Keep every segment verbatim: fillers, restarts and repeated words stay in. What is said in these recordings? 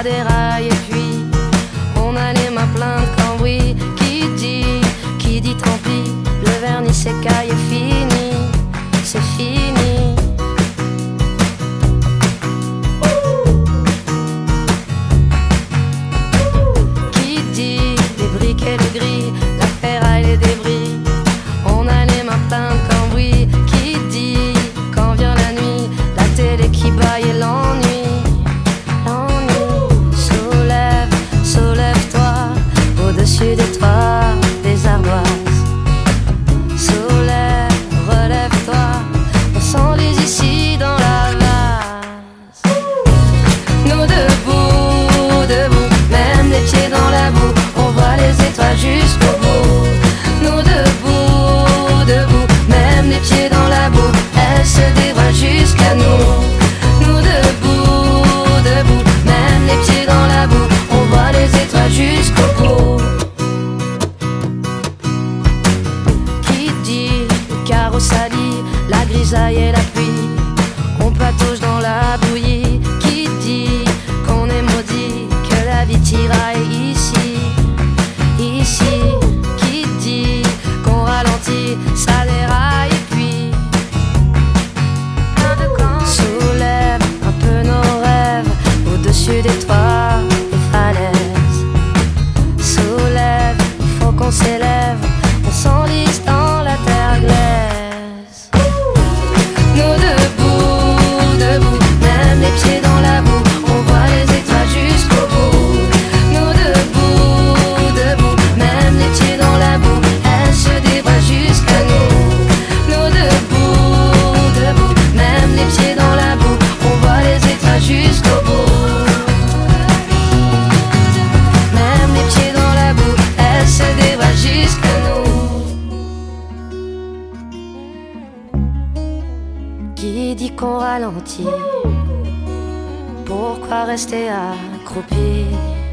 ça déraille et puis on a les mains pleines de cambouis. Qui dit, qui dit tant pis, le vernis s'écaille et fini, c'est fini. Qui dit les briques et le gris, la ferraille, les débris, on a les mains pleines de cambouis. Qui dit quand vient la nuit, la télé qui baille et l'ennui, l'ennui. Soulève, soulève-toi au-dessus des toits, des ardoises. Soulève, relève-toi, on s'enlise ici dans la vase. Nous debout, debout, même les pieds dans la boue, on voit les étoiles jusqu'au bout. Nous debout, debout, même les pieds dans la boue, elles se dévoilent jusqu'à nous. Nous debout, debout, même les pieds dans la boue, on voit les étoiles jusqu'au bout. Qui dit le carreau sali, la grisaille et la pluie, on patauge dans la bouillie. Qui dit qu'on est maudit, que la vie tiraille ici, ici. Qui dit qu'on ralentit, ça déraille et puis soulève un peu nos rêves au-dessus des toits, des falaises. Soulève, il faut qu'on s'élève, on s'enlise dans la terre glaise. Nous debout, debout, même les pieds dans la boue, on voit les étoiles jusqu'au bout. Nous debout, debout, même les pieds dans la boue, elles se dévoilent jusqu'à nous. Nous debout, debout, même les pieds dans la boue, on voit les étoiles jusqu'au bout. Même les pieds dans la boue, elles se dévoilent jusqu'à nous. Qui dit qu'on ralentit, pourquoi rester accroupi?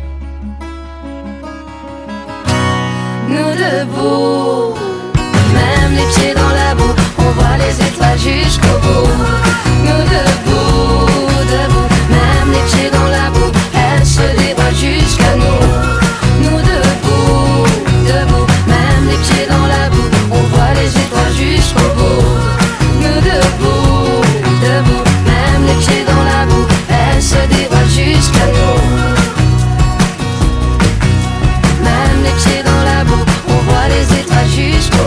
Nous debout, même les pieds dans la boue, on voit les étoiles jusqu'au bout. Nous debout, debout, même les pieds dans la boue, elles se dévoilent jusqu'à nous. Nous debout, debout, même les pieds dans la boue, on voit les étoiles jusqu'au bout. Nous debout, debout, même les pieds dans la boue, elles se dévoilent jusqu'à nous. Même les pieds dans la boue, on voit les étoiles jusqu'au bout.